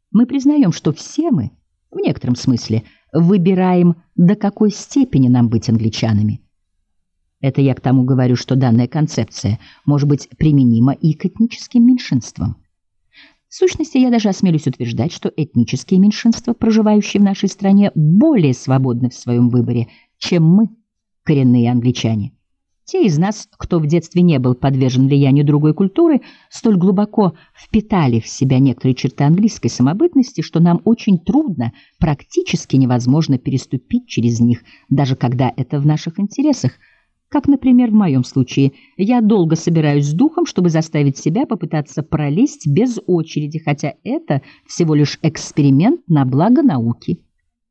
Мы признаем, что все мы, в некотором смысле, выбираем, до какой степени нам быть англичанами. Это я к тому говорю, что данная концепция может быть применима и к этническим меньшинствам. В сущности, я даже осмелюсь утверждать, что этнические меньшинства, проживающие в нашей стране, более свободны в своем выборе, чем мы, коренные англичане. Те из нас, кто в детстве не был подвержен влиянию другой культуры, столь глубоко впитали в себя некоторые черты английской самобытности, что нам очень трудно, практически невозможно переступить через них, даже когда это в наших интересах. Как, например, в моем случае, я долго собираюсь с духом, чтобы заставить себя попытаться пролезть без очереди, хотя это всего лишь эксперимент на благо науки.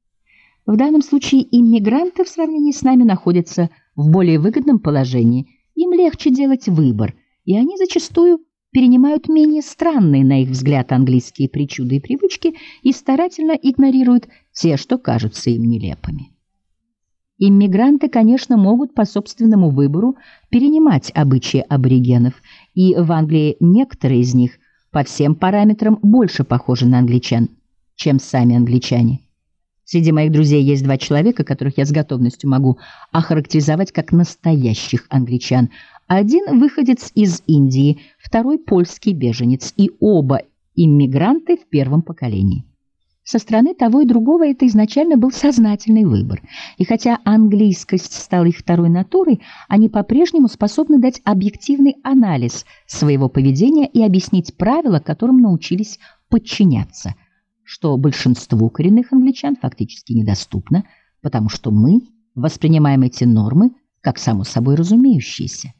В данном случае иммигранты в сравнении с нами находятся в более выгодном положении. Им легче делать выбор, и они зачастую перенимают менее странные, на их взгляд, английские причуды и привычки и старательно игнорируют те, что кажутся им нелепыми. Иммигранты, конечно, могут по собственному выбору перенимать обычаи аборигенов, и в Англии некоторые из них по всем параметрам больше похожи на англичан, чем сами англичане. Среди моих друзей есть два человека, которых я с готовностью могу охарактеризовать как настоящих англичан. Один выходец из Индии, второй польский беженец, и оба иммигранты в первом поколении. Со стороны того и другого это изначально был сознательный выбор. И хотя английскость стала их второй натурой, они по-прежнему способны дать объективный анализ своего поведения и объяснить правила, которым научились подчиняться, что большинству коренных англичан фактически недоступно, потому что мы воспринимаем эти нормы как само собой разумеющиеся.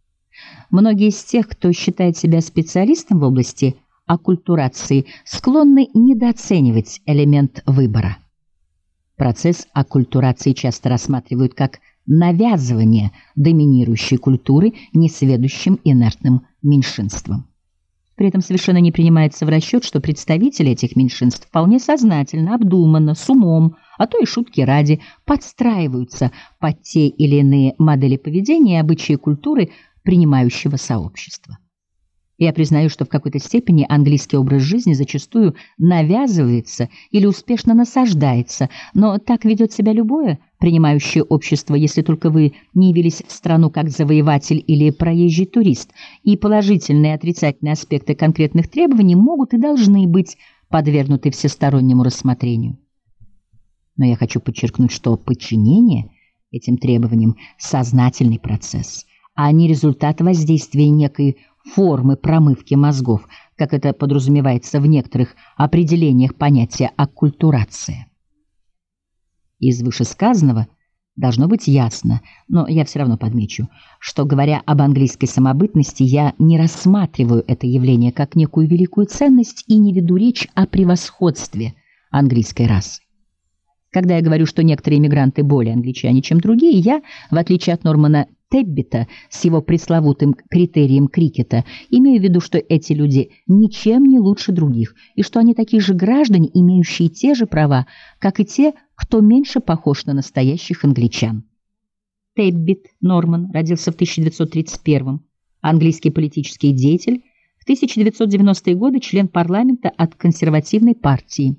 Многие из тех, кто считает себя специалистом в области оккультурации, склонны недооценивать элемент выбора. Процесс оккультурации часто рассматривают как навязывание доминирующей культуры несведущим инертным меньшинствам. При этом совершенно не принимается в расчет, что представители этих меньшинств вполне сознательно, обдуманно, с умом, а то и шутки ради, подстраиваются под те или иные модели поведения и обычаи культуры принимающего сообщества. Я признаю, что в какой-то степени английский образ жизни зачастую навязывается или успешно насаждается, но так ведет себя любое принимающее общество, если только вы не явились в страну как завоеватель или проезжий турист, и положительные и отрицательные аспекты конкретных требований могут и должны быть подвергнуты всестороннему рассмотрению. Но я хочу подчеркнуть, что подчинение этим требованиям – сознательный процесс, а не результат воздействия некой формы промывки мозгов, как это подразумевается в некоторых определениях понятия оккультурация. Из вышесказанного должно быть ясно, но я все равно подмечу, что, говоря об английской самобытности, я не рассматриваю это явление как некую великую ценность и не веду речь о превосходстве английской расы. Когда я говорю, что некоторые иммигранты более англичане, чем другие, я, в отличие от Нормана Теббита с его пресловутым критерием Крикета, имею в виду, что эти люди ничем не лучше других, и что они такие же граждане, имеющие те же права, как и те, кто меньше похож на настоящих англичан. Теббит Норман родился в 1931-м, английский политический деятель, в 1990-е годы член парламента от консервативной партии.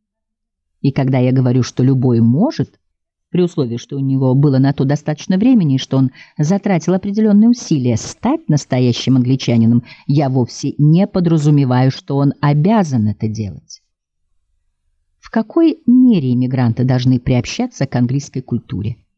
И когда я говорю, что любой может, при условии, что у него было на то достаточно времени, и что он затратил определенные усилия стать настоящим англичанином, я вовсе не подразумеваю, что он обязан это делать. В какой мере иммигранты должны приобщаться к английской культуре?